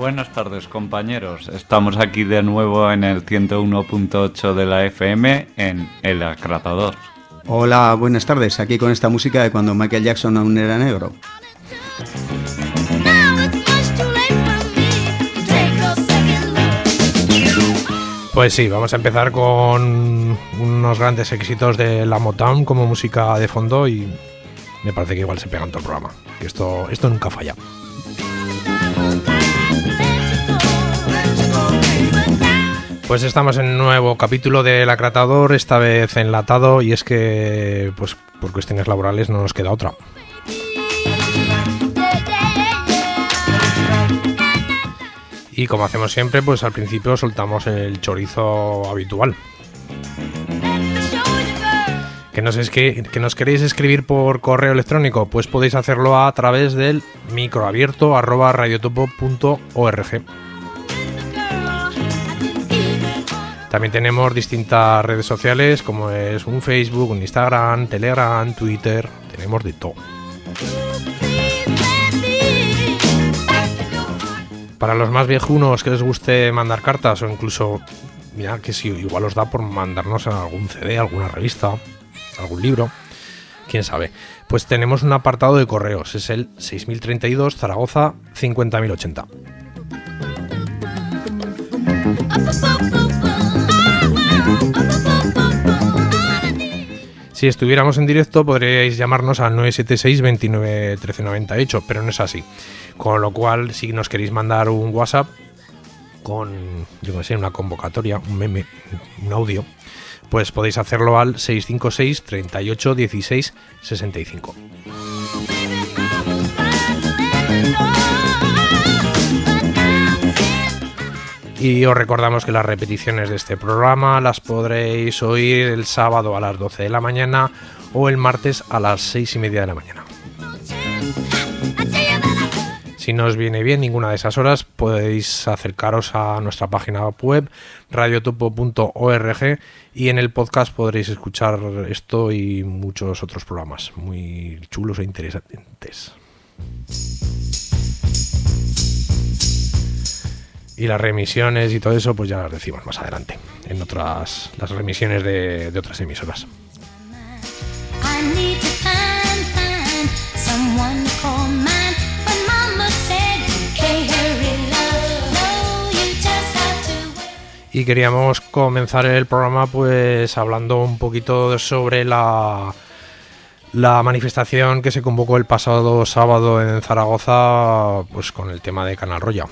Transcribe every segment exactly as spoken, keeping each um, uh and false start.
Buenas tardes, compañeros. Estamos aquí de nuevo en el ciento uno punto ocho de la F M en El Acratador. Hola, buenas tardes. Aquí con esta música de cuando Michael Jackson aún era negro. Pues sí, vamos a empezar con unos grandes éxitos de la Motown como música de fondo y me parece que igual se pega en todo el programa, que esto, esto nunca falla. Pues estamos en un nuevo capítulo del Acratador, esta vez enlatado, y es que pues por cuestiones laborales no nos queda otra. Y como hacemos siempre, pues al principio soltamos el chorizo habitual. ¿Que nos, es que, que nos queréis escribir por correo electrónico? Pues podéis hacerlo a través del microabierto arroba radiotopo punto org. También tenemos distintas redes sociales como es un Facebook, un Instagram, Telegram, Twitter, tenemos de todo. Para los más viejunos que les guste mandar cartas o incluso, mira que si igual os da por mandarnos algún C D, alguna revista, algún libro, quién sabe. Pues tenemos un apartado de correos, es el seis mil treinta y dos Zaragoza cincuenta mil ochenta. Si estuviéramos en directo podríais llamarnos al nueve siete seis veintinueve trece noventa y ocho, pero no es así. Con lo cual, si nos queréis mandar un WhatsApp con, yo no sé, una convocatoria, un meme, un audio, pues podéis hacerlo al seis cinco seis treinta y ocho dieciséis sesenta y cinco. Y os recordamos que las repeticiones de este programa las podréis oír el sábado a las doce de la mañana o el martes a las seis y media de la mañana. Si no os viene bien ninguna de esas horas, podéis acercaros a nuestra página web radiotopo punto org y en el podcast podréis escuchar esto y muchos otros programas muy chulos e interesantes. Y las remisiones y todo eso, pues ya las decimos más adelante, en otras las remisiones de, de otras emisoras. Y queríamos comenzar el programa pues hablando un poquito sobre la, la manifestación que se convocó el pasado sábado en Zaragoza, pues con el tema de Canal Roya.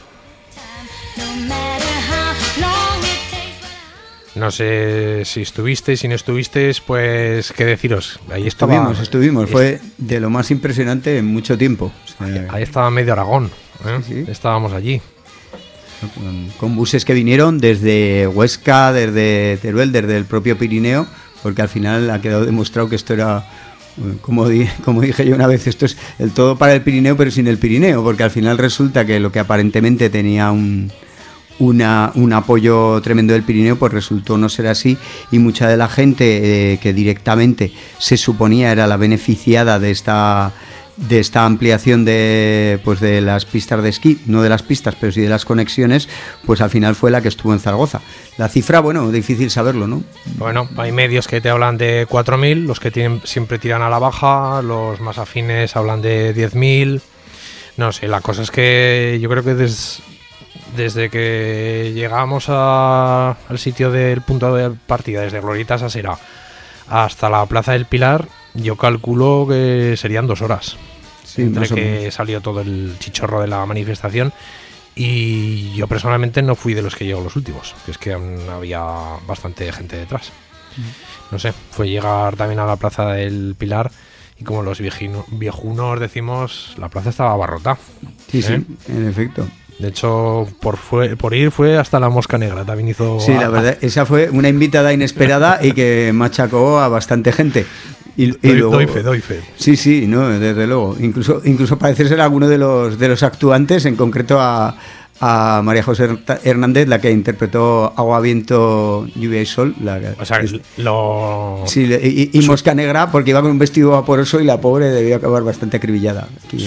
No sé si estuvisteis, si no estuvisteis, pues qué deciros. Ahí estaba, estuvimos, estuvimos. Fue de lo más impresionante en mucho tiempo. O sea, ahí, ahí estaba medio Aragón, ¿eh? Sí, sí. Estábamos allí. Con, con buses que vinieron desde Huesca, desde Teruel, desde el propio Pirineo, porque al final ha quedado demostrado que esto era, como, di, como dije yo una vez, esto es el todo para el Pirineo pero sin el Pirineo, porque al final resulta que lo que aparentemente tenía un, una, un apoyo tremendo del Pirineo, pues resultó no ser así, y mucha de la gente eh, que directamente se suponía era la beneficiada de esta... de esta ampliación de pues de las pistas de esquí, no de las pistas, pero sí de las conexiones, pues al final fue la que estuvo en Zaragoza. La cifra, bueno, difícil saberlo, ¿no? Bueno, hay medios que te hablan de cuatro mil, los que tienen, siempre tiran a la baja, los más afines hablan de diez mil, no sé, la cosa es que yo creo que des, desde que llegamos a, al sitio del punto de partida, desde Glorieta Sasera hasta la Plaza del Pilar, yo calculo que serían dos horas, sí, entre que salió todo el chichorro de la manifestación, y yo personalmente no fui de los que llegó los últimos, que es que había bastante gente detrás. No sé, fue llegar también a la Plaza del Pilar y como los viejino, viejunos decimos, la plaza estaba abarrotada. Sí, ¿eh? Sí, en efecto. De hecho, por, fue, por ir fue hasta la Mosca Negra, también hizo... Sí, la verdad, esa fue una invitada inesperada y que machacó a bastante gente. Y, y doy, luego, doy fe, doy fe. Sí, sí, no, desde luego. Incluso, incluso parece ser alguno de los de los actuantes, en concreto a, a María José Hernández, la que interpretó Agua, Viento, Lluvia y Sol. La, o sea, es, lo... Sí, y, y Mosca Negra, porque iba con un vestido vaporoso y la pobre debió acabar bastante acribillada. Aquí, Su,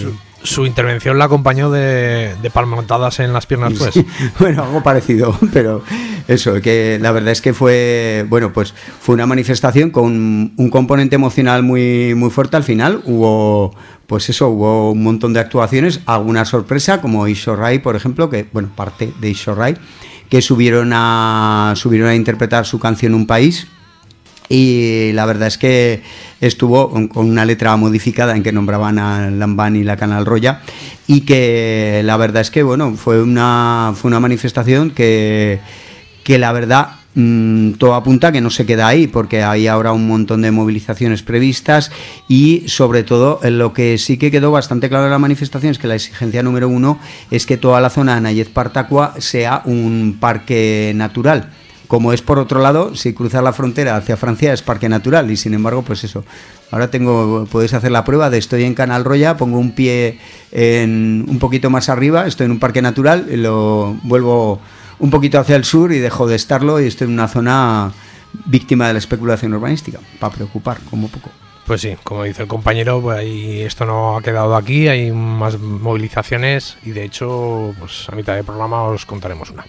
su intervención la acompañó de, de palmotadas en las piernas, pues. Sí, bueno, algo parecido, pero eso, que la verdad es que fue, bueno, pues fue una manifestación con un componente emocional muy, muy fuerte. Al final hubo, pues eso, hubo un montón de actuaciones, alguna sorpresa, como Isho Rai, por ejemplo, que, bueno, parte de Isho Rai, que subieron a, subieron a interpretar su canción Un País. Y la verdad es que estuvo con una letra modificada en que nombraban a Lambán y la Canal Roya, y que la verdad es que bueno, fue una, fue una manifestación que, que la verdad mmm, todo apunta a que no se queda ahí, porque hay ahora un montón de movilizaciones previstas, y sobre todo lo que sí que quedó bastante claro en la manifestación es que la exigencia número uno es que toda la zona de Náyez-Partacua sea un parque natural. Como es por otro lado, si cruzas la frontera hacia Francia es parque natural, y sin embargo, pues eso, ahora tengo, podéis hacer la prueba de estoy en Canal Roya, pongo un pie en, un poquito más arriba, estoy en un parque natural, lo vuelvo un poquito hacia el sur y dejo de estarlo, y estoy en una zona víctima de la especulación urbanística, para preocupar como poco. Pues sí, como dice el compañero, pues ahí esto no ha quedado aquí, hay más movilizaciones, y de hecho, pues a mitad del programa os contaremos una.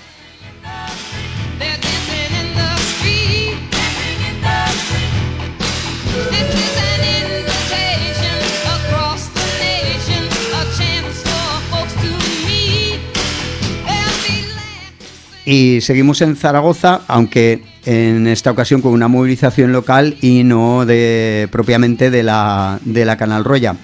Y seguimos en Zaragoza, aunque en esta ocasión con una movilización local y no de propiamente de la, de la Canal Roya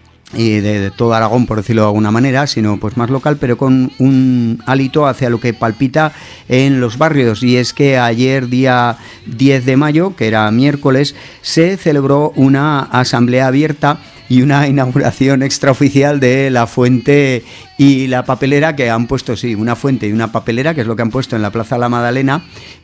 y de, de todo Aragón, por decirlo de alguna manera, sino pues más local, pero con un hálito hacia lo que palpita en los barrios. Y es que ayer, día diez de mayo, que era miércoles, se celebró una asamblea abierta y una inauguración extraoficial de la fuente y la papelera, que han puesto, sí, una fuente y una papelera, que es lo que han puesto en la Plaza La Madalena,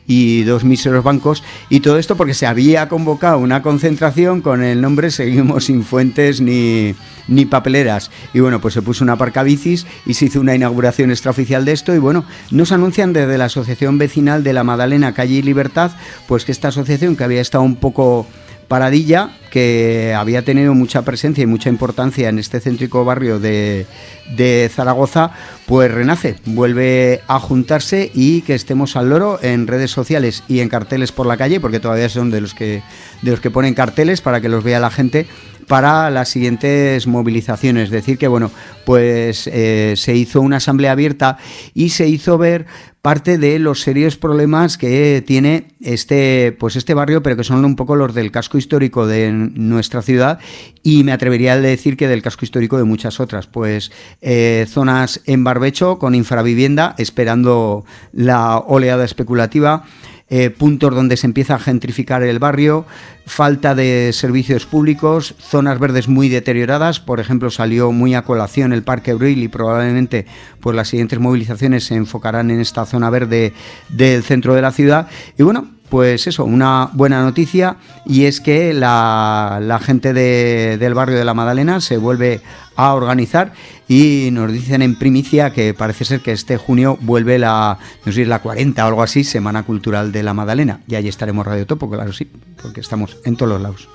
y dos míseros bancos, y todo esto porque se había convocado una concentración con el nombre Seguimos sin fuentes ni, ni papeleras, y bueno, pues se puso una aparcabicis y se hizo una inauguración extraoficial de esto. Y bueno, nos anuncian desde la Asociación Vecinal de La Madalena, Calle y Libertad, pues que esta asociación, que había estado un poco paradilla, que había tenido mucha presencia y mucha importancia en este céntrico barrio de, de Zaragoza, pues renace, vuelve a juntarse, y que estemos al loro en redes sociales y en carteles por la calle, porque todavía son de los que, de los que ponen carteles para que los vea la gente para las siguientes movilizaciones. Decir que bueno, pues eh, se hizo una asamblea abierta y se hizo ver parte de los serios problemas que tiene este, pues este barrio, pero que son un poco los del casco histórico de nuestra ciudad, y me atrevería a decir que del casco histórico de muchas otras. Pues eh, zonas en barbecho con infravivienda esperando la oleada especulativa, Eh, puntos donde se empieza a gentrificar el barrio, falta de servicios públicos, zonas verdes muy deterioradas. Por ejemplo, salió muy a colación el Parque Abril, y probablemente pues las siguientes movilizaciones se enfocarán en esta zona verde del centro de la ciudad. Y bueno, pues eso, una buena noticia, y es que la, la gente de, del barrio de La Madalena se vuelve a organizar, y nos dicen en primicia que parece ser que este junio vuelve la, no sé si es la cuarenta o algo así, Semana Cultural de La Madalena, y allí estaremos Radio Topo, claro, sí, porque estamos en todos los lados.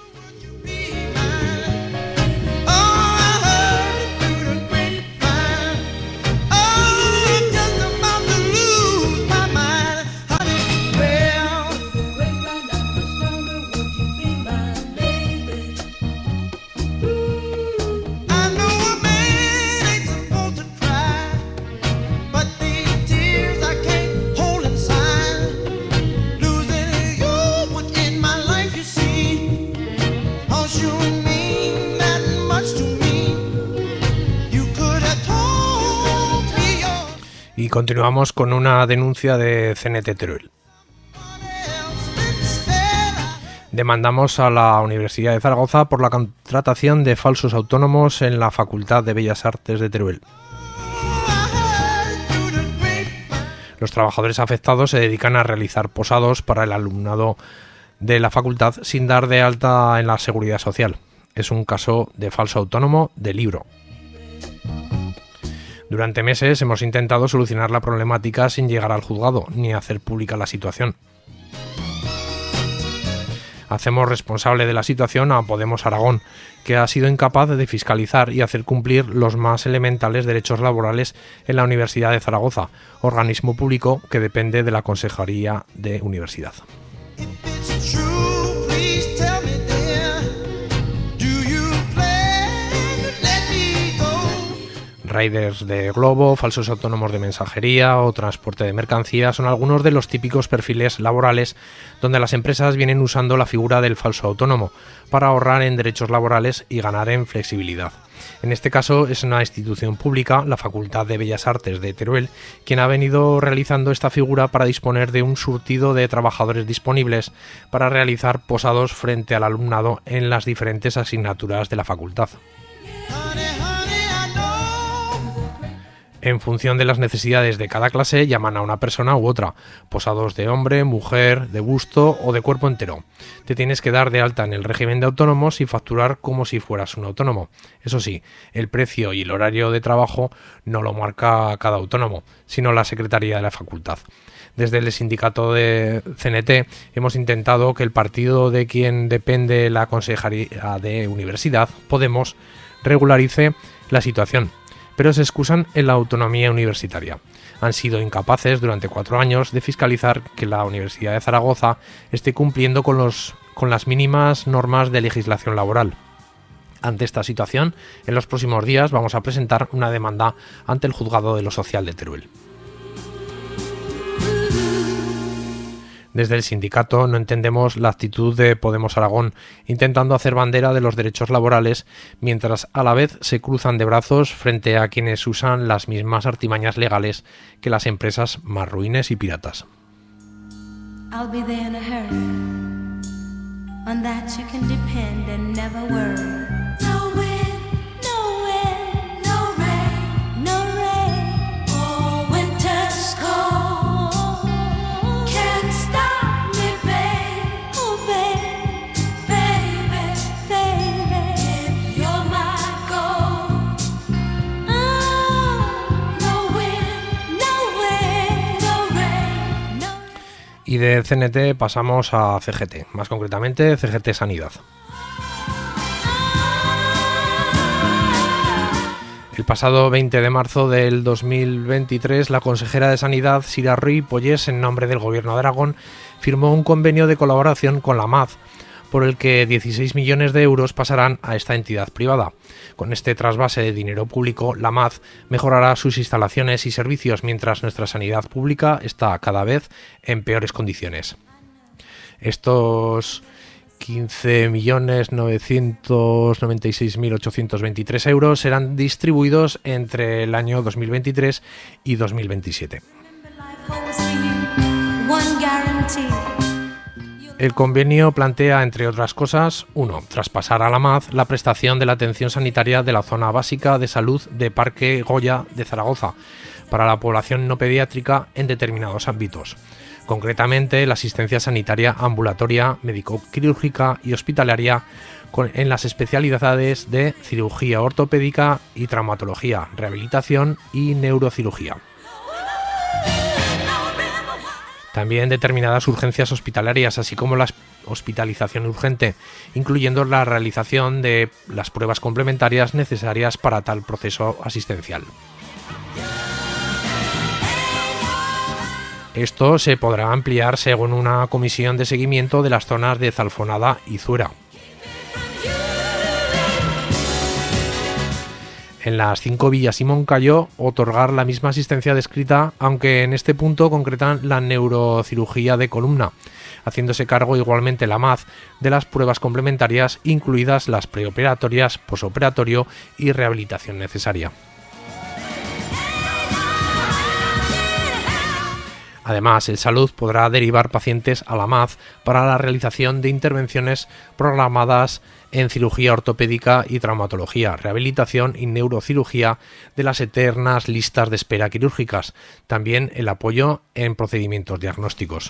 Y continuamos con una denuncia de C N T Teruel. Demandamos a la Universidad de Zaragoza por la contratación de falsos autónomos en la Facultad de Bellas Artes de Teruel. Los trabajadores afectados se dedican a realizar posados para el alumnado de la facultad sin dar de alta en la Seguridad Social. Es un caso de falso autónomo de libro. Durante meses hemos intentado solucionar la problemática sin llegar al juzgado ni hacer pública la situación. Hacemos responsable de la situación a Podemos Aragón, que ha sido incapaz de fiscalizar y hacer cumplir los más elementales derechos laborales en la Universidad de Zaragoza, organismo público que depende de la Consejería de Universidad. Riders de globo, falsos autónomos de mensajería o transporte de mercancías son algunos de los típicos perfiles laborales donde las empresas vienen usando la figura del falso autónomo para ahorrar en derechos laborales y ganar en flexibilidad. En este caso es una institución pública, la Facultad de Bellas Artes de Teruel, quien ha venido realizando esta figura para disponer de un surtido de trabajadores disponibles para realizar posados frente al alumnado en las diferentes asignaturas de la facultad. En función de las necesidades de cada clase llaman a una persona u otra, posados de hombre, mujer, de busto o de cuerpo entero. Te tienes que dar de alta en el régimen de autónomos y facturar como si fueras un autónomo. Eso sí, el precio y el horario de trabajo no lo marca cada autónomo, sino la Secretaría de la Facultad. Desde el sindicato de C N T hemos intentado que el partido de quien depende la Consejería de Universidad, Podemos, regularice la situación, pero se excusan en la autonomía universitaria. Han sido incapaces durante cuatro años de fiscalizar que la Universidad de Zaragoza esté cumpliendo con, los, con las mínimas normas de legislación laboral. Ante esta situación, en los próximos días vamos a presentar una demanda ante el Juzgado de lo Social de Teruel. Desde el sindicato no entendemos la actitud de Podemos Aragón, intentando hacer bandera de los derechos laborales, mientras a la vez se cruzan de brazos frente a quienes usan las mismas artimañas legales que las empresas más ruines y piratas. I'll be there in a hurry. On that you can depend and never worry. No wind, no wind, no rain, no rain. Oh, winter's cold. Y de C N T pasamos a C G T, más concretamente C G T Sanidad. El pasado veinte de marzo del dos mil veintitrés, la consejera de Sanidad, Sira Ruy Pollés, en nombre del Gobierno de Aragón, firmó un convenio de colaboración con la M A Z, por el que dieciséis millones de euros pasarán a esta entidad privada. Con este trasvase de dinero público, la M A Z mejorará sus instalaciones y servicios, mientras nuestra sanidad pública está cada vez en peores condiciones. Estos quince millones novecientos noventa y seis mil ochocientos veintitrés euros serán distribuidos entre el año dos mil veintitrés y dos mil veintisiete. El convenio plantea, entre otras cosas, uno. Traspasar a la M A Z la prestación de la atención sanitaria de la zona básica de salud de Parque Goya de Zaragoza para la población no pediátrica en determinados ámbitos. Concretamente, la asistencia sanitaria ambulatoria, médico-quirúrgica y hospitalaria con, en las especialidades de cirugía ortopédica y traumatología, rehabilitación y neurocirugía. También determinadas urgencias hospitalarias, así como la hospitalización urgente, incluyendo la realización de las pruebas complementarias necesarias para tal proceso asistencial. Esto se podrá ampliar según una comisión de seguimiento de las zonas de Zalfonada y Zuera. En las cinco villas y Moncayo, otorgar la misma asistencia descrita, aunque en este punto concretan la neurocirugía de columna, haciéndose cargo igualmente la M A Z de las pruebas complementarias, incluidas las preoperatorias, posoperatorio y rehabilitación necesaria. Además, el Salud podrá derivar pacientes a la M A Z para la realización de intervenciones programadas en cirugía ortopédica y traumatología, rehabilitación y neurocirugía de las eternas listas de espera quirúrgicas, también el apoyo en procedimientos diagnósticos.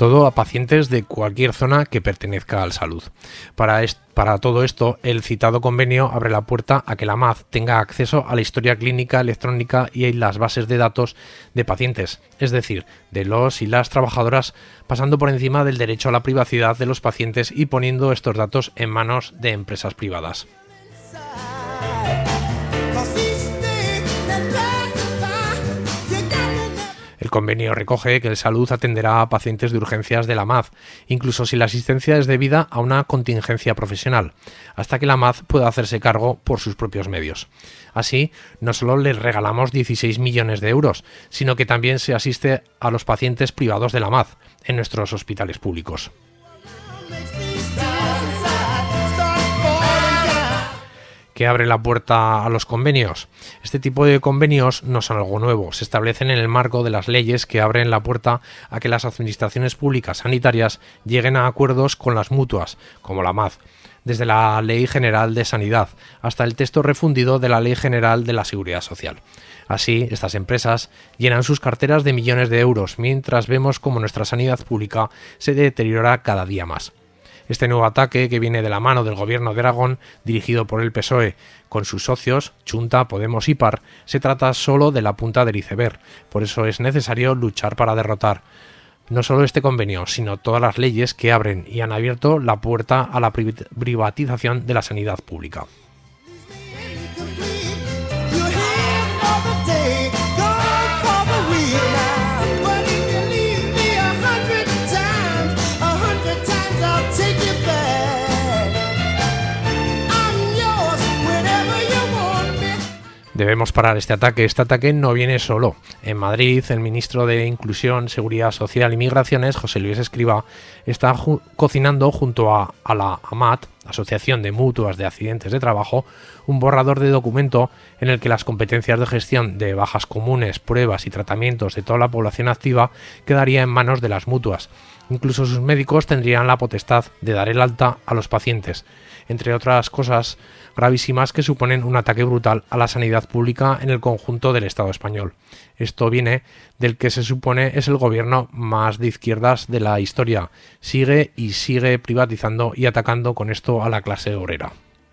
todo a pacientes de cualquier zona que pertenezca al Salud. Para, est- para todo esto, el citado convenio abre la puerta a que la M A Z tenga acceso a la historia clínica electrónica y a las bases de datos de pacientes, es decir, de los y las trabajadoras, pasando por encima del derecho a la privacidad de los pacientes y poniendo estos datos en manos de empresas privadas. El convenio recoge que el Salud atenderá a pacientes de urgencias de la M A Z, incluso si la asistencia es debida a una contingencia profesional, hasta que la M A Z pueda hacerse cargo por sus propios medios. Así, no solo les regalamos dieciséis millones de euros, sino que también se asiste a los pacientes privados de la M A Z en nuestros hospitales públicos. ¿Qué abre la puerta a los convenios? Este tipo de convenios no son algo nuevo, se establecen en el marco de las leyes que abren la puerta a que las administraciones públicas sanitarias lleguen a acuerdos con las mutuas, como la M A Z, desde la Ley General de Sanidad hasta el texto refundido de la Ley General de la Seguridad Social. Así, estas empresas llenan sus carteras de millones de euros, mientras vemos cómo nuestra sanidad pública se deteriora cada día más. Este nuevo ataque, que viene de la mano del gobierno de Aragón, dirigido por el P S O E, con sus socios, Chunta, Podemos y P A R, se trata solo de la punta del iceberg. Por eso es necesario luchar para derrotar no solo este convenio, sino todas las leyes que abren y han abierto la puerta a la privatización de la sanidad pública. Debemos parar este ataque. Este ataque no viene solo. En Madrid, el ministro de Inclusión, Seguridad Social y Migraciones, José Luis Escrivá, está ju- cocinando junto a, a la AMAT, Asociación de Mutuas de Accidentes de Trabajo, un borrador de documento en el que las competencias de gestión de bajas comunes, pruebas y tratamientos de toda la población activa quedaría en manos de las mutuas. Incluso sus médicos tendrían la potestad de dar el alta a los pacientes, entre otras cosas gravísimas que suponen un ataque brutal a la sanidad pública en el conjunto del Estado español. Esto viene del que se supone es el gobierno más de izquierdas de la historia. Sigue y sigue privatizando y atacando con esto a la clase obrera.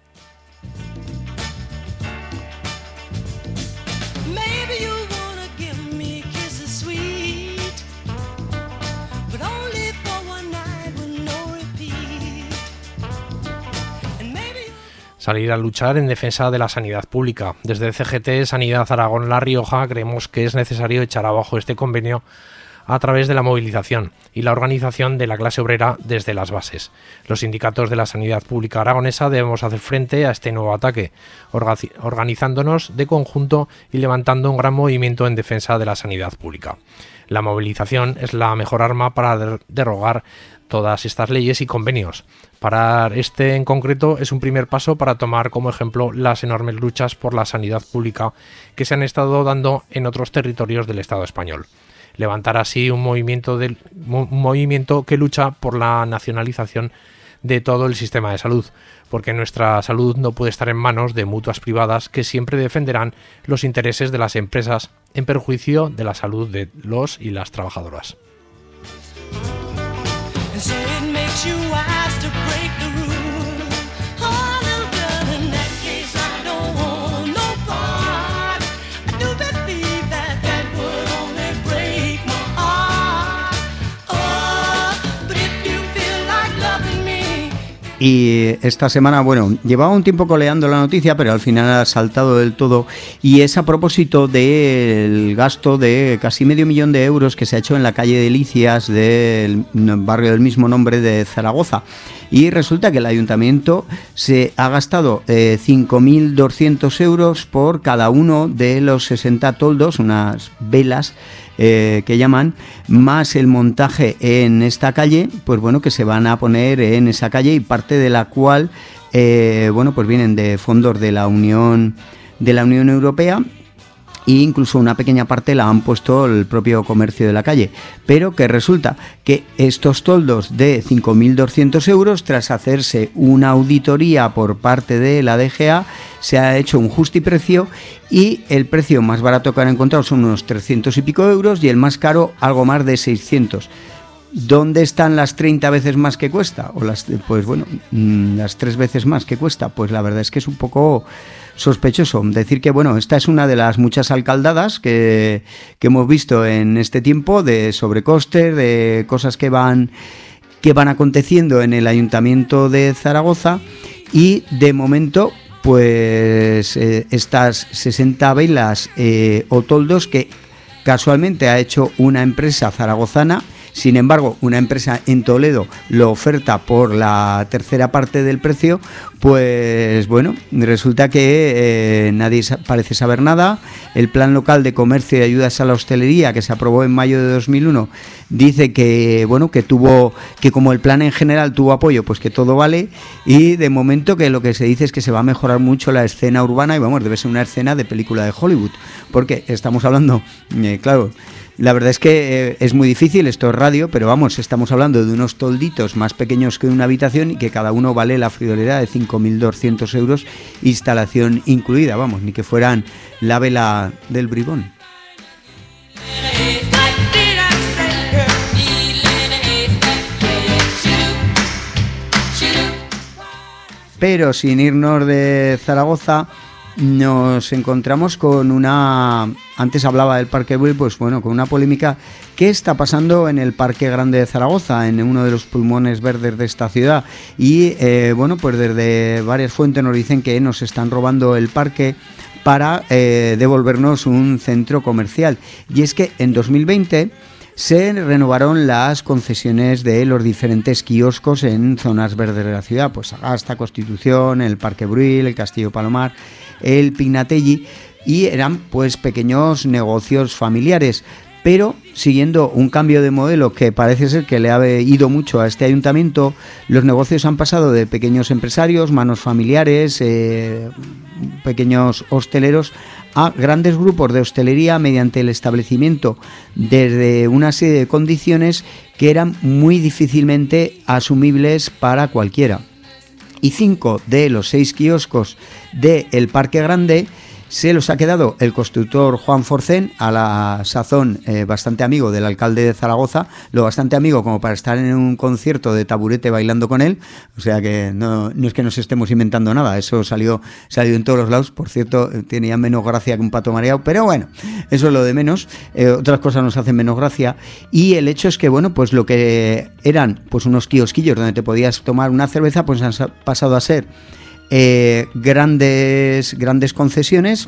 Salir a luchar en defensa de la sanidad pública. Desde C G T Sanidad Aragón-La Rioja creemos que es necesario echar abajo este convenio a través de la movilización y la organización de la clase obrera desde las bases. Los sindicatos de la sanidad pública aragonesa debemos hacer frente a este nuevo ataque, orga- organizándonos de conjunto y levantando un gran movimiento en defensa de la sanidad pública. La movilización es la mejor arma para der- derogar todas estas leyes y convenios. Parar este en concreto es un primer paso para tomar como ejemplo las enormes luchas por la sanidad pública que se han estado dando en otros territorios del Estado español. Levantar así un movimiento, de, un movimiento que lucha por la nacionalización de todo el sistema de salud, porque nuestra salud no puede estar en manos de mutuas privadas que siempre defenderán los intereses de las empresas en perjuicio de la salud de los y las trabajadoras. So it makes you wise to break the rule. Oh, little girl, in that case I don't want no part. I do believe that that would only break my heart. Oh, but if you feel like loving me. Y esta semana, bueno, llevaba un tiempo coleando la noticia, pero al final ha saltado del todo. Y es a propósito del gasto de casi medio millón de euros que se ha hecho en la calle Delicias del barrio del mismo nombre de Zaragoza. Y resulta que el ayuntamiento se ha gastado eh, cinco mil doscientos euros por cada uno de los sesenta toldos, unas velas eh, que llaman, más el montaje en esta calle, pues bueno, que se van a poner en esa calle y parte de la cual, eh, bueno, pues vienen de fondos de la Unión, de la Unión Europea. E incluso una pequeña parte la han puesto el propio comercio de la calle, pero que resulta que estos toldos de cinco mil doscientos euros, tras hacerse una auditoría por parte de la D G A, se ha hecho un justiprecio y el precio más barato que han encontrado son unos trescientos y pico euros y el más caro algo más de seiscientos. ¿dónde están las treinta veces más que cuesta? O las, pues bueno, las tres veces más que cuesta. Pues la verdad es que es un poco sospechoso. Decir que, bueno, esta es una de las muchas alcaldadas que, que hemos visto en este tiempo de sobrecostes, de cosas que van, que van aconteciendo en el Ayuntamiento de Zaragoza, y de momento pues eh, estas sesenta velas eh, o toldos que casualmente ha hecho una empresa zaragozana. Sin embargo, una empresa en Toledo lo oferta por la tercera parte del precio. Pues bueno, resulta que eh, nadie parece saber nada. El Plan Local de Comercio y Ayudas a la Hostelería, que se aprobó en mayo de dos mil uno, dice que bueno, que tuvo, que como el plan en general tuvo apoyo, pues que todo vale. Y de momento que lo que se dice es que se va a mejorar mucho la escena urbana, y vamos, debe ser una escena de película de Hollywood, porque estamos hablando, eh, claro. La verdad es que eh, es muy difícil, esto es radio, pero vamos, estamos hablando de unos tolditos más pequeños que una habitación y que cada uno vale la friolera de cinco mil doscientos euros, instalación incluida, vamos, ni que fueran la vela del bribón. Pero sin irnos de Zaragoza, nos encontramos con una, antes hablaba del Parque Güell, pues bueno, con una polémica que está pasando en el Parque Grande de Zaragoza, en uno de los pulmones verdes de esta ciudad. Y eh, bueno, pues desde varias fuentes nos dicen que nos están robando el parque para eh, devolvernos un centro comercial. Y es que en dos mil veinte se renovaron las concesiones de los diferentes kioscos en zonas verdes de la ciudad, pues Sagasta, Constitución, el Parque Güell, el Castillo Palomar, el Pignatelli, y eran pues pequeños negocios familiares, pero siguiendo un cambio de modelo que parece ser que le ha ido mucho a este ayuntamiento. Los negocios han pasado de pequeños empresarios, manos familiares, eh, pequeños hosteleros, a grandes grupos de hostelería mediante el establecimiento desde una serie de condiciones que eran muy difícilmente asumibles para cualquiera. Y cinco de los seis kioscos del Parque Grande se los ha quedado el constructor Juan Forcén, a la sazón eh, bastante amigo del alcalde de Zaragoza, lo bastante amigo como para estar en un concierto de Taburete bailando con él. O sea que no, no es que nos estemos inventando nada, eso salió, salió en todos los lados. Por cierto, tenía menos gracia que un pato mareado, pero bueno, eso es lo de menos. Eh, otras cosas nos hacen menos gracia. Y el hecho es que, bueno, pues lo que eran pues unos kiosquillos donde te podías tomar una cerveza, pues han pasado a ser Eh, grandes, grandes concesiones.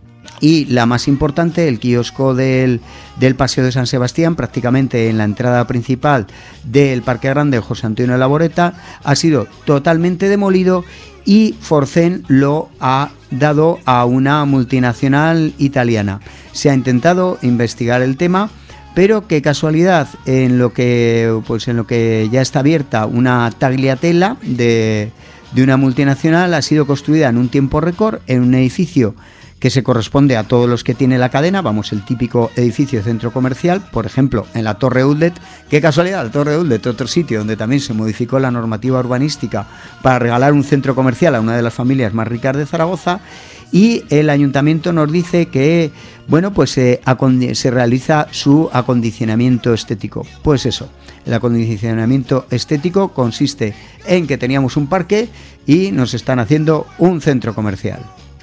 Y la más importante, el kiosco del, del Paseo de San Sebastián, prácticamente en la entrada principal del Parque Grande José Antonio Laboreta, ha sido totalmente demolido, y Forcén lo ha dado a una multinacional italiana. Se ha intentado investigar el tema, pero qué casualidad, en lo que pues en lo que ya está abierta una tagliatella de de una multinacional, ha sido construida en un tiempo récord en un edificio que se corresponde a todos los que tiene la cadena, vamos, el típico edificio de centro comercial, por ejemplo, en la Torre Outlet. Qué casualidad, la Torre Outlet, otro sitio donde también se modificó la normativa urbanística para regalar un centro comercial a una de las familias más ricas de Zaragoza. Y el ayuntamiento nos dice que, bueno, pues eh, se realiza su acondicionamiento estético. Pues eso, el acondicionamiento estético consiste en que teníamos un parque y nos están haciendo un centro comercial.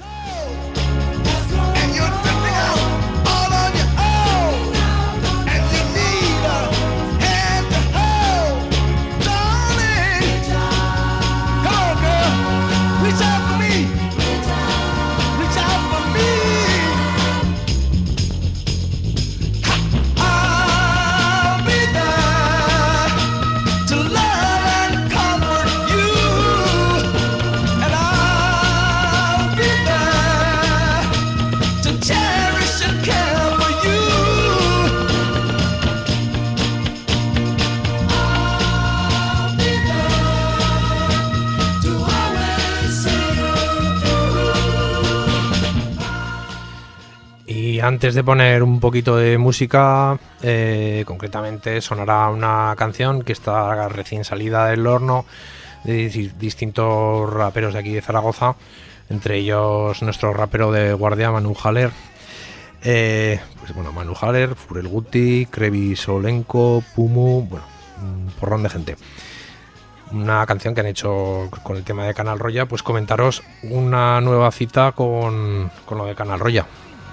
Antes de poner un poquito de música, eh, concretamente sonará una canción que está recién salida del horno de distintos raperos de aquí de Zaragoza, entre ellos nuestro rapero de guardia, Manu Haller. Eh, pues bueno, Manu Haller, Furel Guti, Krevi Solenko, Pumu, bueno, un porrón de gente. Una canción que han hecho con el tema de Canal Roya, pues comentaros una nueva cita con, con lo de Canal Roya.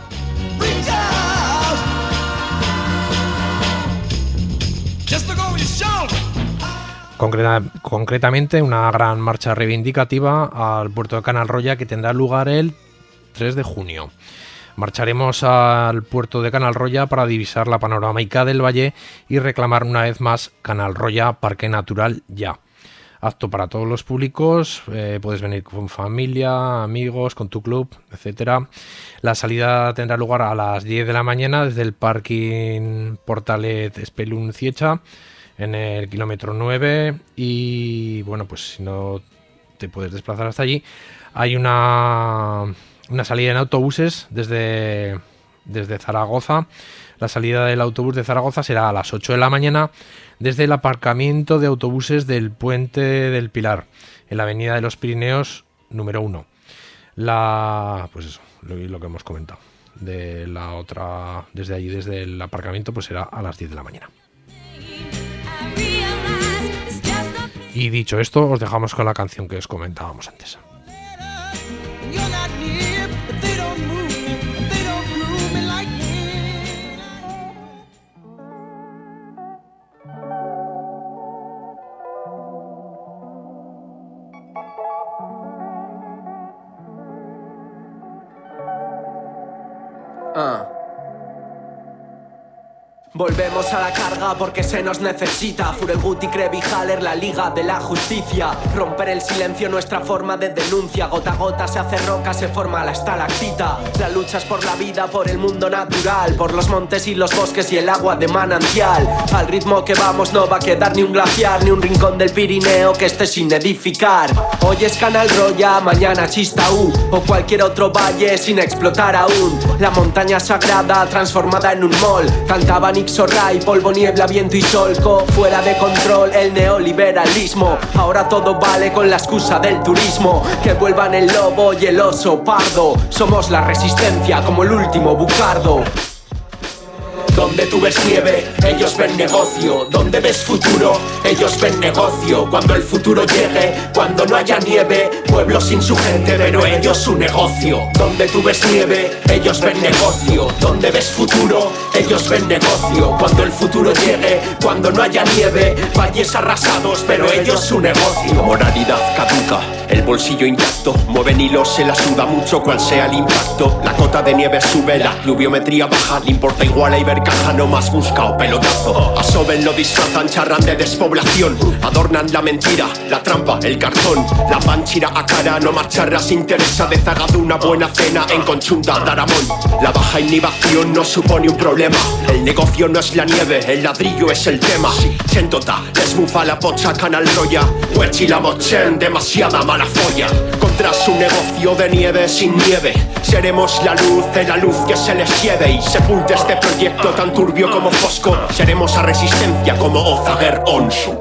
Concreta, concretamente una gran marcha reivindicativa al puerto de Canal Roya que tendrá lugar el tres de junio. Marcharemos al puerto de Canal Roya para divisar la panorámica del valle y reclamar una vez más Canal Roya Parque Natural ya. Apto para todos los públicos, eh, puedes venir con familia, amigos, con tu club, etcétera. La salida tendrá lugar a las diez de la mañana desde el parking Portalet Espelunciecha en el kilómetro nueve y bueno, pues si no te puedes desplazar hasta allí, hay una, una salida en autobuses desde, desde Zaragoza. La salida del autobús de Zaragoza será a las ocho de la mañana desde el aparcamiento de autobuses del Puente del Pilar, en la avenida de los Pirineos número uno. La, pues eso, lo, lo que hemos comentado. De la otra, desde allí, desde el aparcamiento, pues será a las diez de la mañana. Y dicho esto, os dejamos con la canción que os comentábamos antes. Uh. Volvemos a la carga porque se nos necesita. Fureguti, Krevi, Haller, la liga de la justicia. Romper el silencio, nuestra forma de denuncia. Gota a gota se hace roca, se forma la estalactita. La lucha es por la vida, por el mundo natural, por los montes y los bosques y el agua de manantial. Al ritmo que vamos no va a quedar ni un glaciar, ni un rincón del Pirineo que esté sin edificar. Hoy es Canal Roya, mañana Chistaú o cualquier otro valle sin explotar aún. La montaña sagrada transformada en un mall. Cantaban Ixorray, polvo, niebla, viento y solco. Fuera de control el neoliberalismo. Ahora todo vale con la excusa del turismo. Que vuelvan el lobo y el oso pardo. Somos la resistencia como el último bucardo. Donde tú ves nieve, ellos ven negocio. Donde ves futuro, ellos ven negocio. Cuando el futuro llegue, cuando no haya nieve, pueblo sin su gente, pero ellos su negocio. Donde tú ves nieve, ellos ven negocio. Donde ves futuro, ellos ven negocio. Cuando el futuro llegue, cuando no haya nieve, valles arrasados, pero ellos su negocio. Moralidad caduca, el bolsillo intacto. Mueven hilos, se la suda mucho cual sea el impacto. La cota de nieve sube, la pluviometría baja. Le importa igual a Ibercaja, no más buscao pelotazo. A Soben lo disfrazan, charran de despoblación. Adornan la mentira, la trampa, el cartón. La panchira a cara, no marcharras interesa. De Zagado una buena cena en Conchunta, Daramón. La baja inhibición no supone un problema. El negocio no es la nieve, el ladrillo es el tema. Sentota, desmufa la pocha Canal Roya. Huechi la mochen, demasiada mala folla. Contra su negocio de nieve sin nieve. Seremos la luz de la luz que se les lleve y sepulte este proyecto tan turbio como fosco. Seremos a resistencia como Ozager Onsu.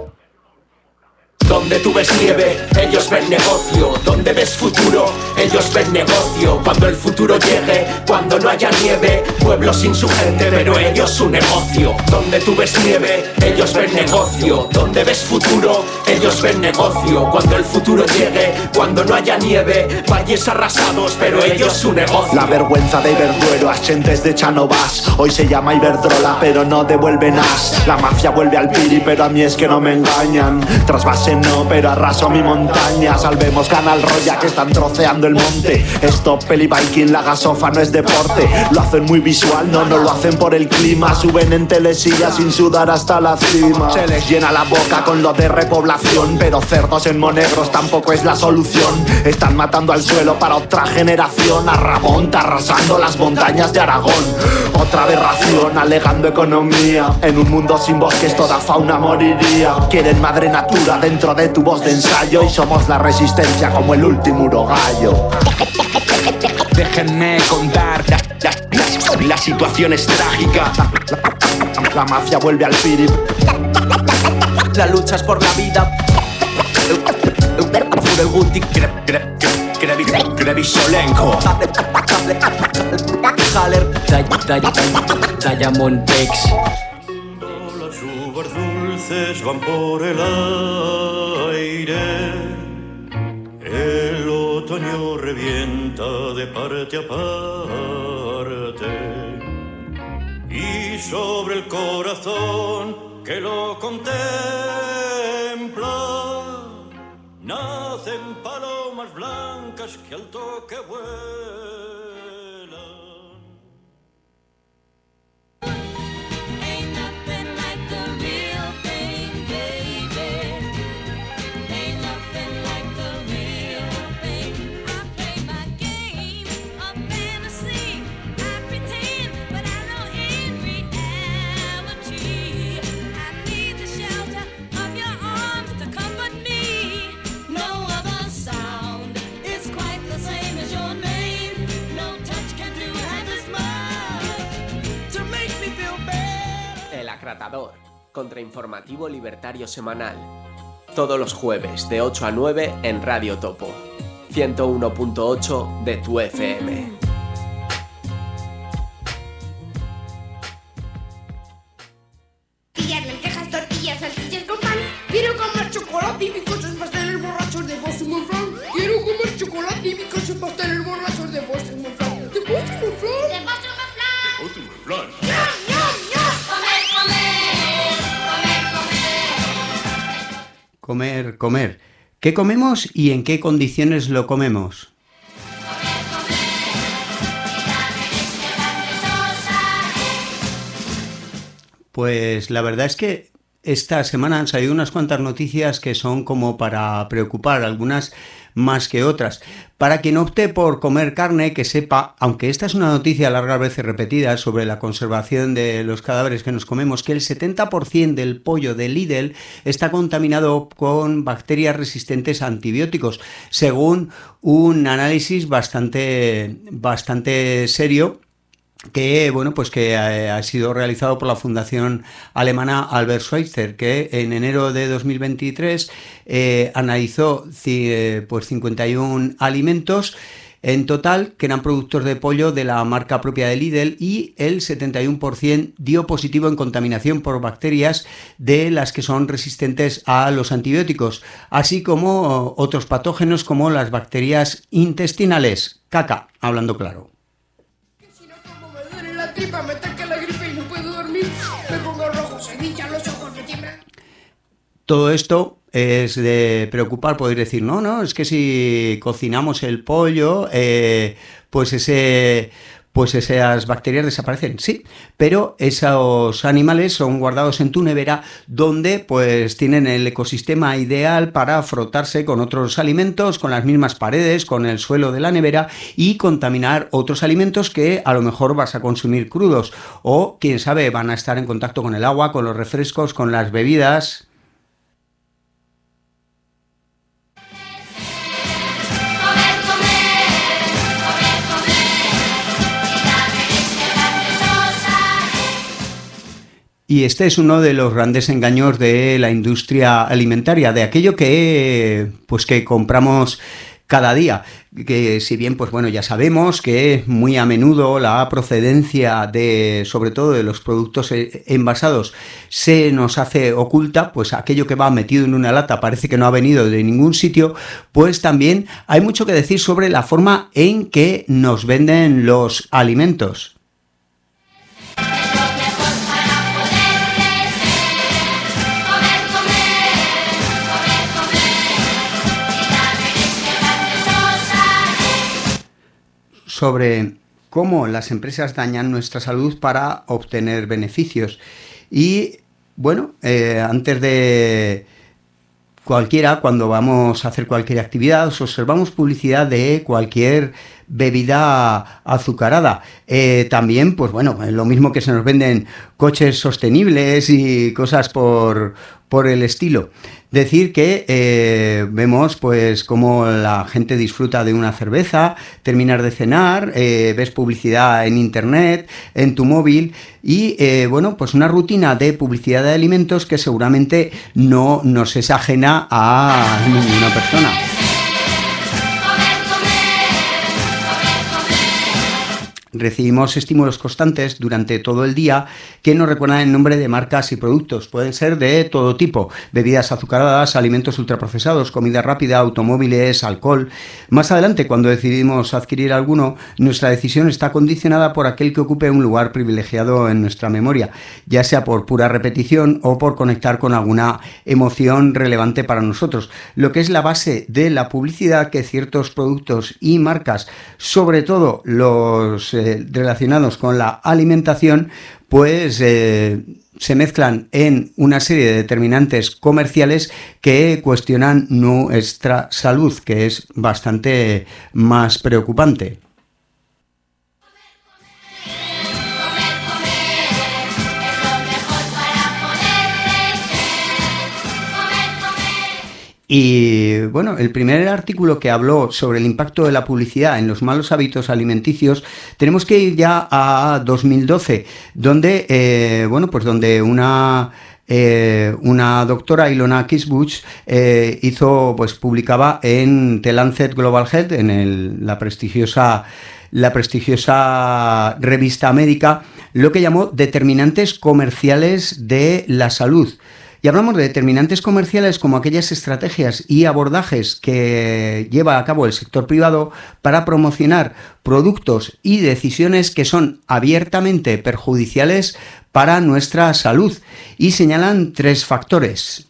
Donde tú ves nieve, ellos ven negocio. Donde ves futuro, ellos ven negocio. Cuando el futuro llegue, cuando no haya nieve, pueblo sin su gente, pero ellos su negocio. Donde tú ves nieve, ellos ven negocio. Donde ves futuro, ellos ven negocio. Cuando el futuro llegue, cuando no haya nieve, valles arrasados, pero ellos su negocio. La vergüenza de Iberduero, Ascentes de Chanovas. Hoy se llama Iberdrola, pero no devuelve nas. La mafia vuelve al Piri, pero a mí es que no me engañan. Trasvase no, pero arraso mi montaña. Salvemos Canal Roya que están troceando el monte. Stop Peli Viking, la gasofa no es deporte. Lo hacen muy visual, no, no lo hacen por el clima. Suben en telesilla sin sudar hasta la cima. Se les llena la boca con lo de repoblación, pero cerdos en monegros tampoco es la solución. Están matando al suelo para otra generación. A Ramonta arrasando las montañas de Aragón. Otra aberración alegando economía. En un mundo sin bosques toda fauna moriría. Quieren madre natura dentro de tu voz de ensayo y somos la resistencia como el último urogallo. Déjenme contar, la, la, la, la situación es trágica. La, la mafia vuelve al Piri. La lucha es por la vida. Fureguti, Krevi Solenko. Haller, Diamond X. Las uvas dulces luces van por el aire, el otoño revienta de parte a parte, y sobre el corazón que lo contempla nacen palomas blancas que al toque vuelan. Tratador, contrainformativo libertario semanal. Todos los jueves de ocho a nueve en Radio Topo, ciento uno punto ocho de tu F M. Tortillas, lentejas, tortillas, salchichas con pan. Quiero comer chocolate y bizcochos, pasteles borrachos de Boston Monflán. Quiero comer chocolate y bizcochos, pasteles borrachos de Boston Monflán. ¿De Boston Monflán? ¡De Boston Monflán! ¡De Boston Monflán! Comer, comer. ¿Qué comemos y en qué condiciones lo comemos? Pues la verdad es que esta semana han salido unas cuantas noticias que son como para preocupar, algunas más que otras. Para quien opte por comer carne, que sepa, aunque esta es una noticia largas veces repetida sobre la conservación de los cadáveres que nos comemos, que el setenta por ciento del pollo de Lidl está contaminado con bacterias resistentes a antibióticos, según un análisis bastante, bastante serio que bueno pues que ha, ha sido realizado por la fundación alemana Albert Schweitzer, que en enero de dos mil veintitrés eh, analizó eh, pues cincuenta y uno alimentos en total que eran productos de pollo de la marca propia de Lidl, y el setenta y uno por ciento dio positivo en contaminación por bacterias de las que son resistentes a los antibióticos, así como otros patógenos como las bacterias intestinales. Caca, hablando claro. Tripa, me ataca la gripe y no puedo dormir, me pongo rojo, se me hinchan los ojos, me tiemblan. Todo esto es de preocupar, poder decir, no, no, es que si cocinamos el pollo, eh, pues ese... pues esas bacterias desaparecen, sí, pero esos animales son guardados en tu nevera, donde pues tienen el ecosistema ideal para frotarse con otros alimentos, con las mismas paredes, con el suelo de la nevera, y contaminar otros alimentos que a lo mejor vas a consumir crudos, o quién sabe, van a estar en contacto con el agua, con los refrescos, con las bebidas. Y este es uno de los grandes engaños de la industria alimentaria, de aquello que pues que compramos cada día, que si bien pues bueno ya sabemos que muy a menudo la procedencia de sobre todo de los productos envasados se nos hace oculta, pues aquello que va metido en una lata parece que no ha venido de ningún sitio, pues también hay mucho que decir sobre la forma en que nos venden los alimentos. Sobre cómo las empresas dañan nuestra salud para obtener beneficios. Y bueno, eh, antes de cualquiera, cuando vamos a hacer cualquier actividad, observamos publicidad de cualquier bebida azucarada. Eh, también, pues bueno, lo mismo que se nos venden coches sostenibles y cosas por, por el estilo. Decir que eh, vemos pues cómo la gente disfruta de una cerveza, terminar de cenar, eh, ves publicidad en internet, en tu móvil, y eh, bueno, pues una rutina de publicidad de alimentos que seguramente no nos es ajena a ninguna persona. recibimos estímulos constantes durante todo el día que nos recuerdan el nombre de marcas y productos. Pueden ser de todo tipo: bebidas azucaradas, alimentos ultraprocesados, comida rápida, automóviles, alcohol. Más adelante, cuando decidimos adquirir alguno, nuestra decisión está condicionada por aquel que ocupe un lugar privilegiado en nuestra memoria, ya sea por pura repetición o por conectar con alguna emoción relevante para nosotros, lo que es la base de la publicidad, que ciertos productos y marcas, sobre todo los eh, relacionados con la alimentación, pues eh, se mezclan en una serie de determinantes comerciales que cuestionan nuestra salud, que es bastante más preocupante. Y bueno, el primer artículo que habló sobre el impacto de la publicidad en los malos hábitos alimenticios, tenemos que ir ya a dos mil doce, donde eh, bueno, pues donde una eh, una doctora, Ilona Kisbuch, eh, hizo, pues publicaba en The Lancet Global Health, en el, la prestigiosa la prestigiosa revista médica, lo que llamó determinantes comerciales de la salud. Y hablamos de determinantes comerciales como aquellas estrategias y abordajes que lleva a cabo el sector privado para promocionar productos y decisiones que son abiertamente perjudiciales para nuestra salud, y señalan tres factores.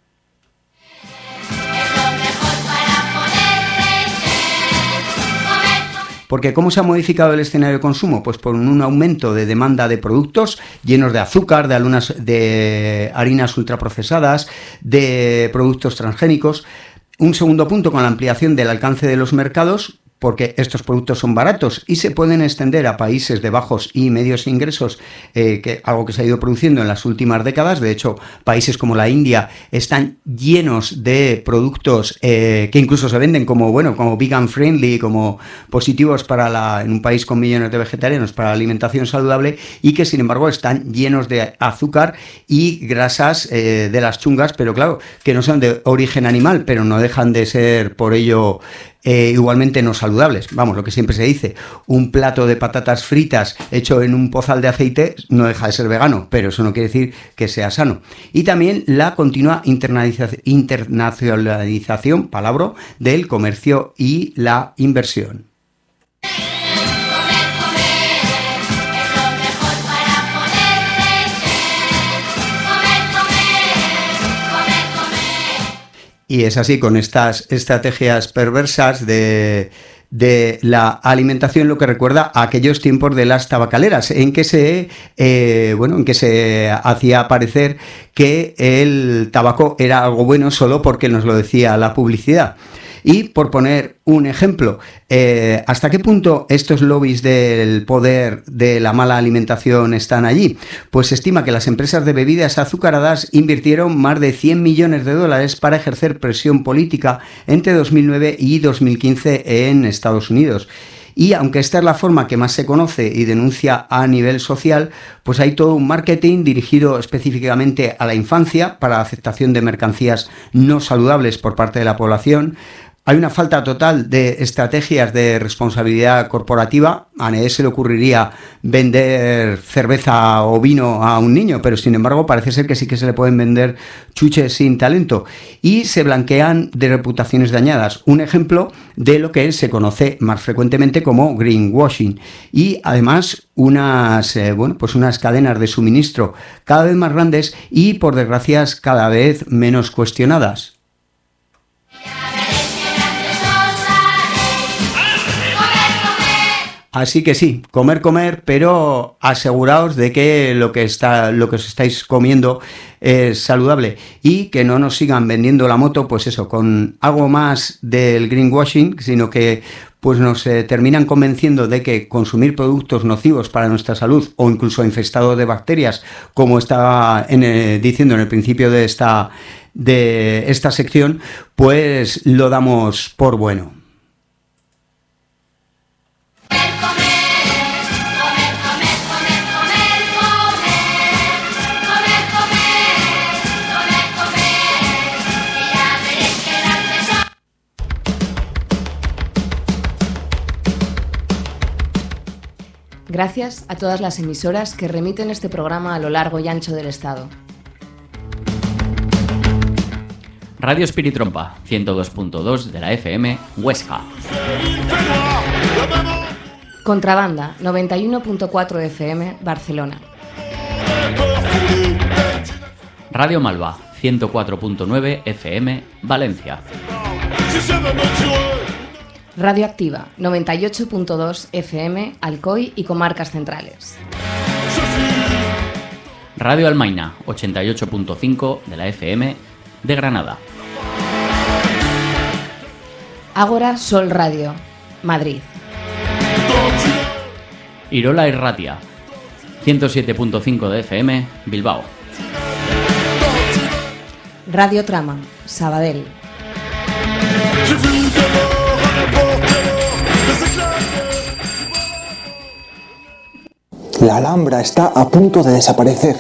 Porque ¿cómo se ha modificado el escenario de consumo? Pues por un aumento de demanda de productos llenos de azúcar, de, alunas, de harinas ultraprocesadas, de productos transgénicos. Un segundo punto, con la ampliación del alcance de los mercados, porque estos productos son baratos y se pueden extender a países de bajos y medios ingresos, eh, que, algo que se ha ido produciendo en las últimas décadas. De hecho, países como la India están llenos de productos eh, que incluso se venden como, bueno, como vegan friendly, como positivos para la, en un país con millones de vegetarianos, para la alimentación saludable, y que sin embargo están llenos de azúcar y grasas eh, de las chungas, pero claro, que no son de origen animal, pero no dejan de ser por ello Eh, igualmente no saludables. Vamos, lo que siempre se dice, un plato de patatas fritas hecho en un pozal de aceite no deja de ser vegano, pero eso no quiere decir que sea sano. Y también la continua internaliza- internacionalización, palabra, del comercio y la inversión. Y es así, con estas estrategias perversas de, de la alimentación, lo que recuerda a aquellos tiempos de las tabacaleras, en que se eh, bueno, en que se hacía parecer que el tabaco era algo bueno solo porque nos lo decía la publicidad. Y por poner un ejemplo, eh, ¿hasta qué punto estos lobbies del poder de la mala alimentación están allí? Pues se estima que las empresas de bebidas azucaradas invirtieron más de cien millones de dólares para ejercer presión política entre dos mil nueve y dos mil quince en Estados Unidos. Y aunque esta es la forma que más se conoce y denuncia a nivel social, pues hay todo un marketing dirigido específicamente a la infancia para la aceptación de mercancías no saludables por parte de la población. Hay una falta total de estrategias de responsabilidad corporativa. A nadie se le ocurriría vender cerveza o vino a un niño, pero sin embargo parece ser que sí que se le pueden vender chuches sin talento. Y se blanquean de reputaciones dañadas. Un ejemplo de lo que se conoce más frecuentemente como greenwashing. Y además unas, eh, bueno, pues unas cadenas de suministro cada vez más grandes y, por desgracia, cada vez menos cuestionadas. Así que sí, comer, comer, pero aseguraos de que lo que está, lo que os estáis comiendo es saludable, y que no nos sigan vendiendo la moto, pues eso, con algo más del greenwashing, sino que pues nos eh, terminan convenciendo de que consumir productos nocivos para nuestra salud o incluso infestados de bacterias, como estaba en, eh, diciendo en el principio de esta, de esta sección, pues lo damos por bueno. Gracias a todas las emisoras que remiten este programa a lo largo y ancho del Estado. Radio Espiritrompa, ciento dos punto dos de la F M, Huesca. Contrabanda, noventa y uno punto cuatro F M, Barcelona. Radio Malva, ciento cuatro punto nueve F M, Valencia. Radio Activa, noventa y ocho punto dos F M, Alcoy y Comarcas Centrales. Radio Almaina, ochenta y ocho punto cinco de la F M, de Granada. Ágora Sol Radio, Madrid. Irola Irratia, ciento siete punto cinco de F M, Bilbao. Radio Trama, Sabadell. La Alhambra está a punto de desaparecer.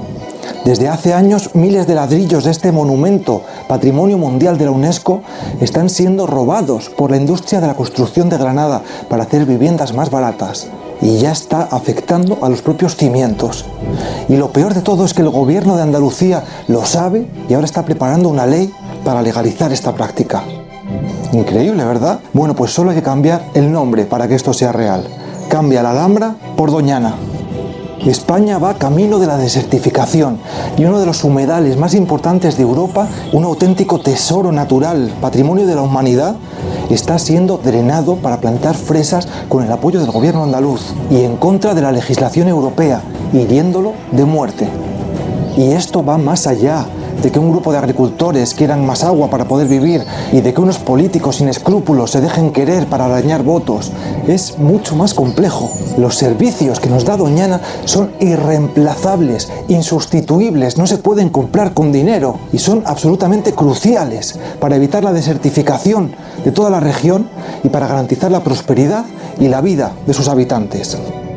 Desde hace años, miles de ladrillos de este monumento, Patrimonio Mundial de la UNESCO, están siendo robados por la industria de la construcción de Granada para hacer viviendas más baratas. Y ya está afectando a los propios cimientos. Y lo peor de todo es que el gobierno de Andalucía lo sabe y ahora está preparando una ley para legalizar esta práctica. Increíble, ¿verdad? Bueno, pues solo hay que cambiar el nombre para que esto sea real. Cambia la Alhambra por Doñana. España va camino de la desertificación y uno de los humedales más importantes de Europa, un auténtico tesoro natural, patrimonio de la humanidad, está siendo drenado para plantar fresas con el apoyo del gobierno andaluz y en contra de la legislación europea, hiriéndolo de muerte. Y esto va más allá de que un grupo de agricultores quieran más agua para poder vivir y de que unos políticos sin escrúpulos se dejen querer para arañar votos. Es mucho más complejo. Los servicios que nos da Doñana son irreemplazables, insustituibles, no se pueden comprar con dinero y son absolutamente cruciales para evitar la desertificación de toda la región y para garantizar la prosperidad y la vida de sus habitantes.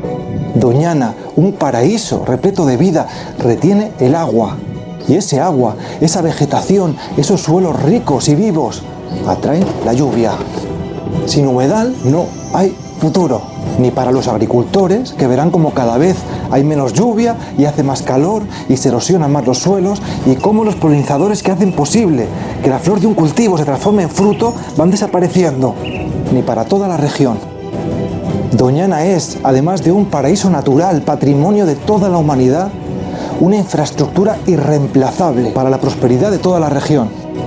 Doñana, un paraíso repleto de vida, retiene el agua. Y ese agua, esa vegetación, esos suelos ricos y vivos, atraen la lluvia. Sin humedal no hay futuro, ni para los agricultores, que verán como cada vez hay menos lluvia y hace más calor y se erosionan más los suelos, y cómo los polinizadores que hacen posible que la flor de un cultivo se transforme en fruto van desapareciendo, ni para toda la región. Doñana es, además de un paraíso natural, patrimonio de toda la humanidad, una infraestructura irreemplazable para la prosperidad de toda la región.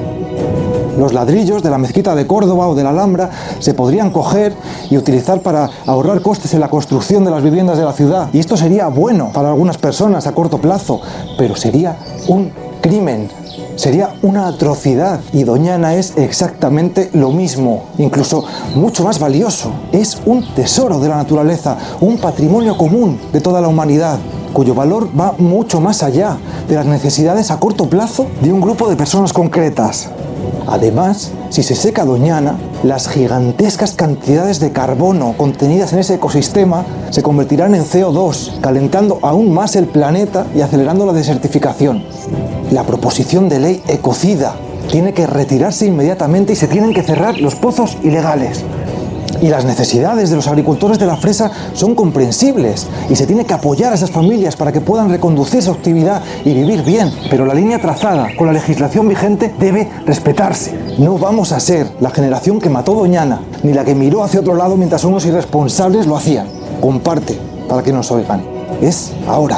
Los ladrillos de la mezquita de Córdoba o de la Alhambra se podrían coger y utilizar para ahorrar costes en la construcción de las viviendas de la ciudad. Y esto sería bueno para algunas personas a corto plazo, pero sería un crimen. Sería una atrocidad, y Doñana es exactamente lo mismo, incluso mucho más valioso. Es un tesoro de la naturaleza, un patrimonio común de toda la humanidad, cuyo valor va mucho más allá de las necesidades a corto plazo de un grupo de personas concretas. Además, si se seca Doñana, las gigantescas cantidades de carbono contenidas en ese ecosistema se convertirán en C O dos, calentando aún más el planeta y acelerando la desertificación. La proposición de ley ecocida tiene que retirarse inmediatamente y se tienen que cerrar los pozos ilegales. Y las necesidades de los agricultores de la fresa son comprensibles y se tiene que apoyar a esas familias para que puedan reconducir su actividad y vivir bien. Pero la línea trazada con la legislación vigente debe respetarse. No vamos a ser la generación que mató Doñana, ni la que miró hacia otro lado mientras unos irresponsables lo hacían. Comparte para que nos oigan. Es ahora.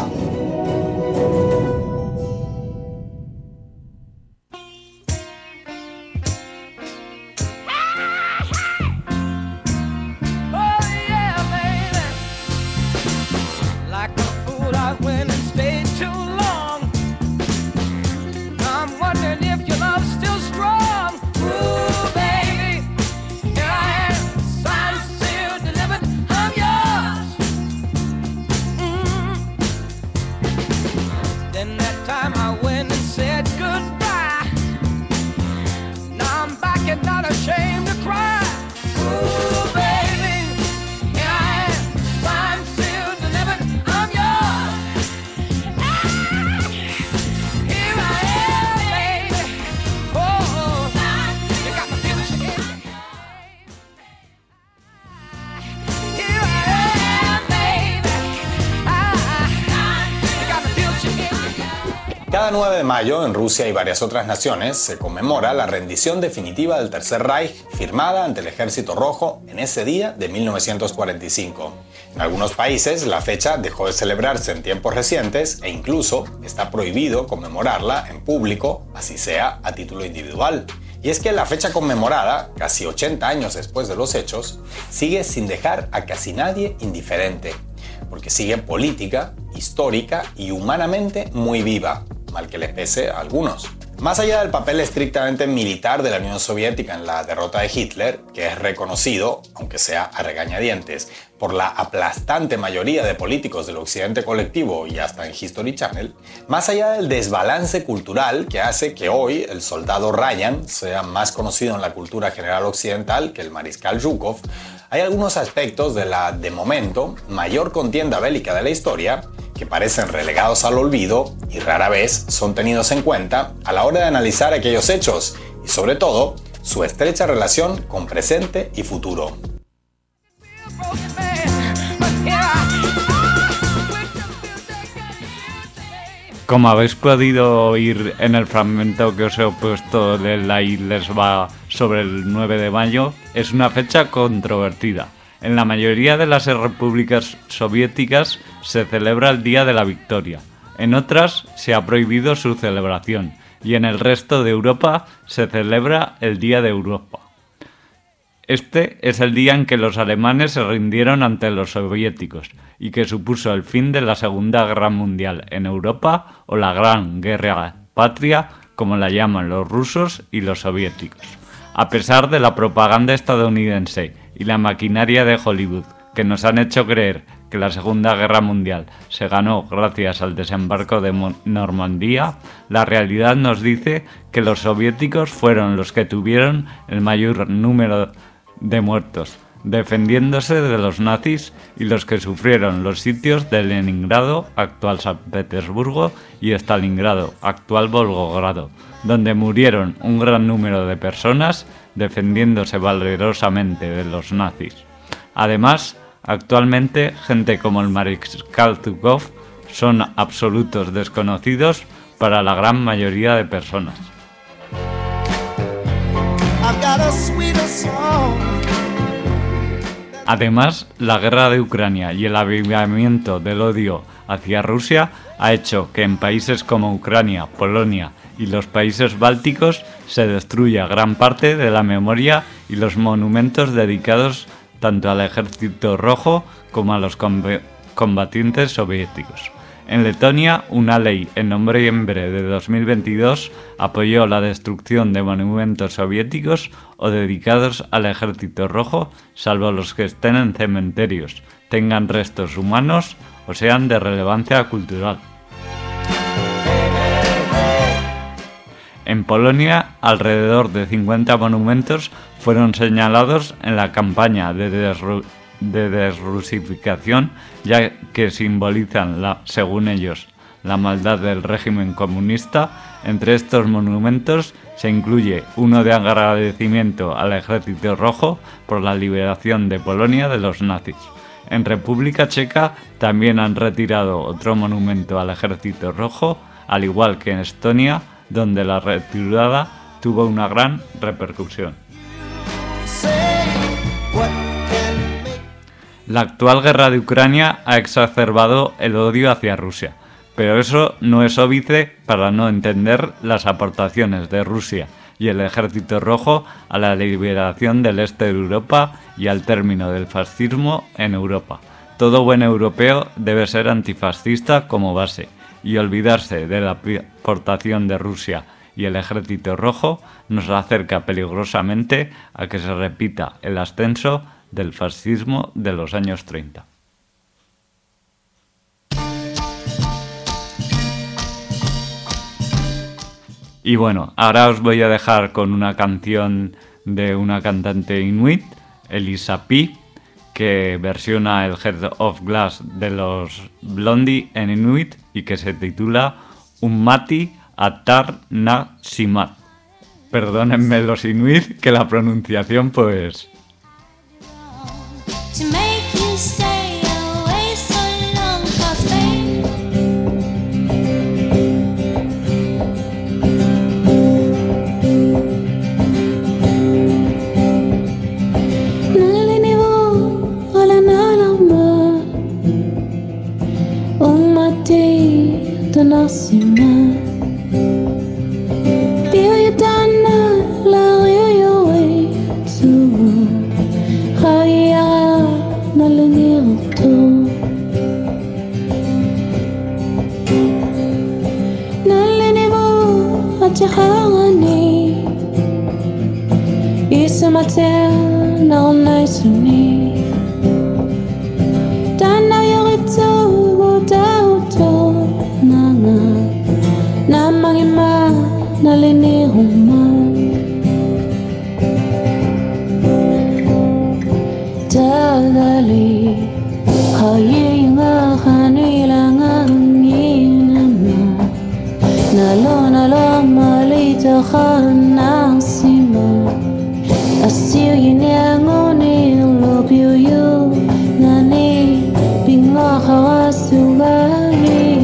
Cada nueve de mayo, en Rusia y varias otras naciones, se conmemora la rendición definitiva del Tercer Reich firmada ante el Ejército Rojo en ese día de mil novecientos cuarenta y cinco. En algunos países, la fecha dejó de celebrarse en tiempos recientes e incluso está prohibido conmemorarla en público, así sea a título individual. Y es que la fecha conmemorada, casi ochenta años después de los hechos, sigue sin dejar a casi nadie indiferente, porque sigue política, histórica y humanamente muy viva, mal que les pese a algunos. Más allá del papel estrictamente militar de la Unión Soviética en la derrota de Hitler, que es reconocido, aunque sea a regañadientes, por la aplastante mayoría de políticos del occidente colectivo y hasta en History Channel, más allá del desbalance cultural que hace que hoy el soldado Ryan sea más conocido en la cultura general occidental que el mariscal Zhukov, hay algunos aspectos de la, de momento, mayor contienda bélica de la historia que parecen relegados al olvido y rara vez son tenidos en cuenta a la hora de analizar aquellos hechos y, sobre todo, su estrecha relación con presente y futuro. Como habéis podido oír en el fragmento que os he puesto de la Les va sobre el nueve de mayo, es una fecha controvertida. En la mayoría de las repúblicas soviéticas se celebra el Día de la Victoria, en otras se ha prohibido su celebración y en el resto de Europa se celebra el Día de Europa. Este es el día en que los alemanes se rindieron ante los soviéticos y que supuso el fin de la Segunda Guerra Mundial en Europa, o la Gran Guerra Patria, como la llaman los rusos y los soviéticos. A pesar de la propaganda estadounidense y la maquinaria de Hollywood, que nos han hecho creer que la Segunda Guerra Mundial se ganó gracias al desembarco de Normandía, la realidad nos dice que los soviéticos fueron los que tuvieron el mayor número de muertos, defendiéndose de los nazis, y los que sufrieron los sitios de Leningrado, actual San Petersburgo, y Stalingrado, actual Volgogrado, donde murieron un gran número de personas defendiéndose valerosamente de los nazis. Además, actualmente gente como el mariscal Zhukov son absolutos desconocidos para la gran mayoría de personas. Además, la guerra de Ucrania y el avivamiento del odio hacia Rusia ha hecho que en países como Ucrania, Polonia y los países bálticos se destruya gran parte de la memoria y los monumentos dedicados tanto al Ejército Rojo como a los combatientes soviéticos. En Letonia, una ley en noviembre de dos mil veintidós apoyó la destrucción de monumentos soviéticos o dedicados al Ejército Rojo, salvo los que estén en cementerios, tengan restos humanos o sean de relevancia cultural. En Polonia, alrededor de cincuenta monumentos fueron señalados en la campaña de desrusificación de desrusificación, ya que simbolizan, la, según ellos, la maldad del régimen comunista. Entre estos monumentos se incluye uno de agradecimiento al Ejército Rojo por la liberación de Polonia de los nazis. En República Checa también han retirado otro monumento al Ejército Rojo, al igual que en Estonia, donde la retirada tuvo una gran repercusión. La actual guerra de Ucrania ha exacerbado el odio hacia Rusia, pero eso no es óbice para no entender las aportaciones de Rusia y el Ejército Rojo a la liberación del este de Europa y al término del fascismo en Europa. Todo buen europeo debe ser antifascista como base, y olvidarse de la aportación de Rusia y el Ejército Rojo nos acerca peligrosamente a que se repita el ascenso del fascismo de los años treinta. Y bueno, ahora os voy a dejar con una canción de una cantante inuit, Elisa P., que versiona el Head of Glass de los Blondie en inuit y que se titula Ummati Atar Na Simat. Perdónenme los inuit, que la pronunciación pues... To make you stay away so long, 'cause babe, matin na nice ni Tana yorito go dauto na na na magima na leni huma Dali hayi nga hanila nga nginama nalo nalo malita khana sima Assyrian ngone love you you ngani binga khawasugani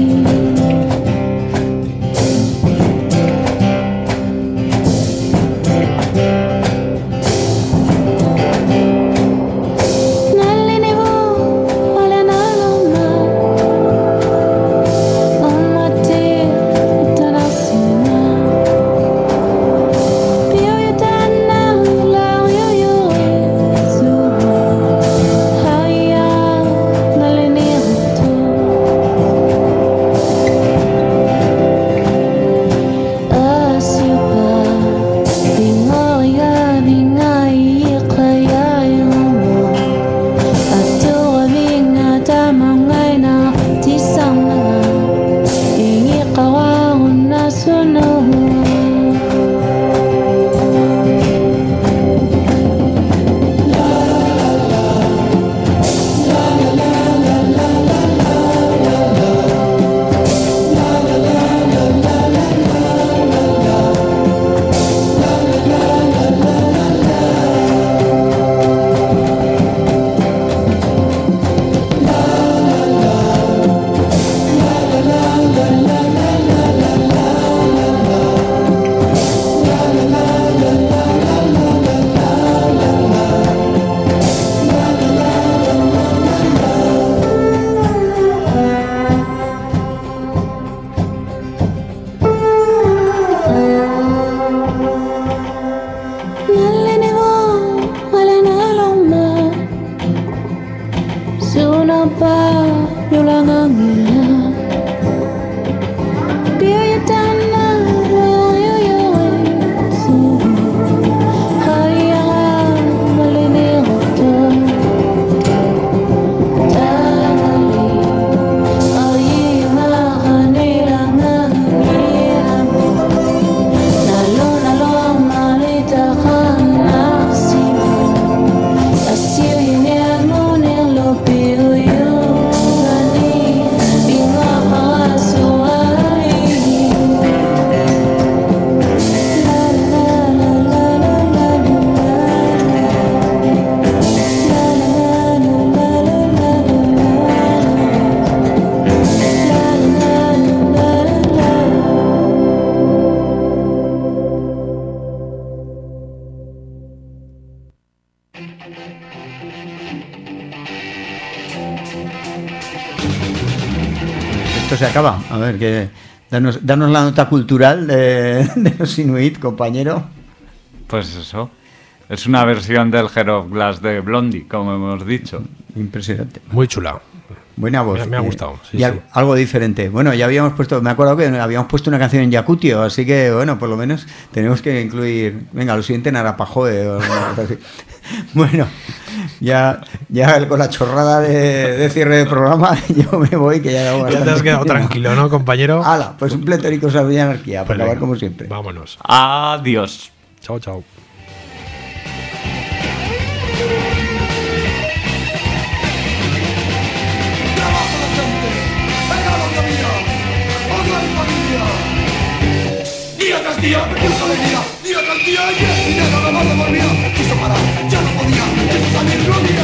Se acaba. A ver, que danos, danos la nota cultural de, de los Inuit, compañero. Pues eso. Es una versión del Heart of Glass de Blondie, como hemos dicho. Impresionante. Muy chula. Buena voz. Me, me ha eh, gustado. Sí, y sí. Al, algo diferente. Bueno, ya habíamos puesto, me acuerdo que habíamos puesto una canción en Yakutio, así que bueno, por lo menos tenemos que incluir. Venga, lo siguiente en Arapajoe o una cosa así. Bueno, ya, ya con la chorrada de, de cierre de programa, yo me voy, que ya hago Ya te has quedado tranquilo, ¿no, compañero? Hala, pues un pletórico salud y anarquía, para Pues acabar venga, como siempre. Vámonos. Adiós. Chao, chao. Día tras día, me pulso alegría. Día tras día, y el dinero me va de por vida. Quiso parar, ya no podía. Quiso salir, no diga.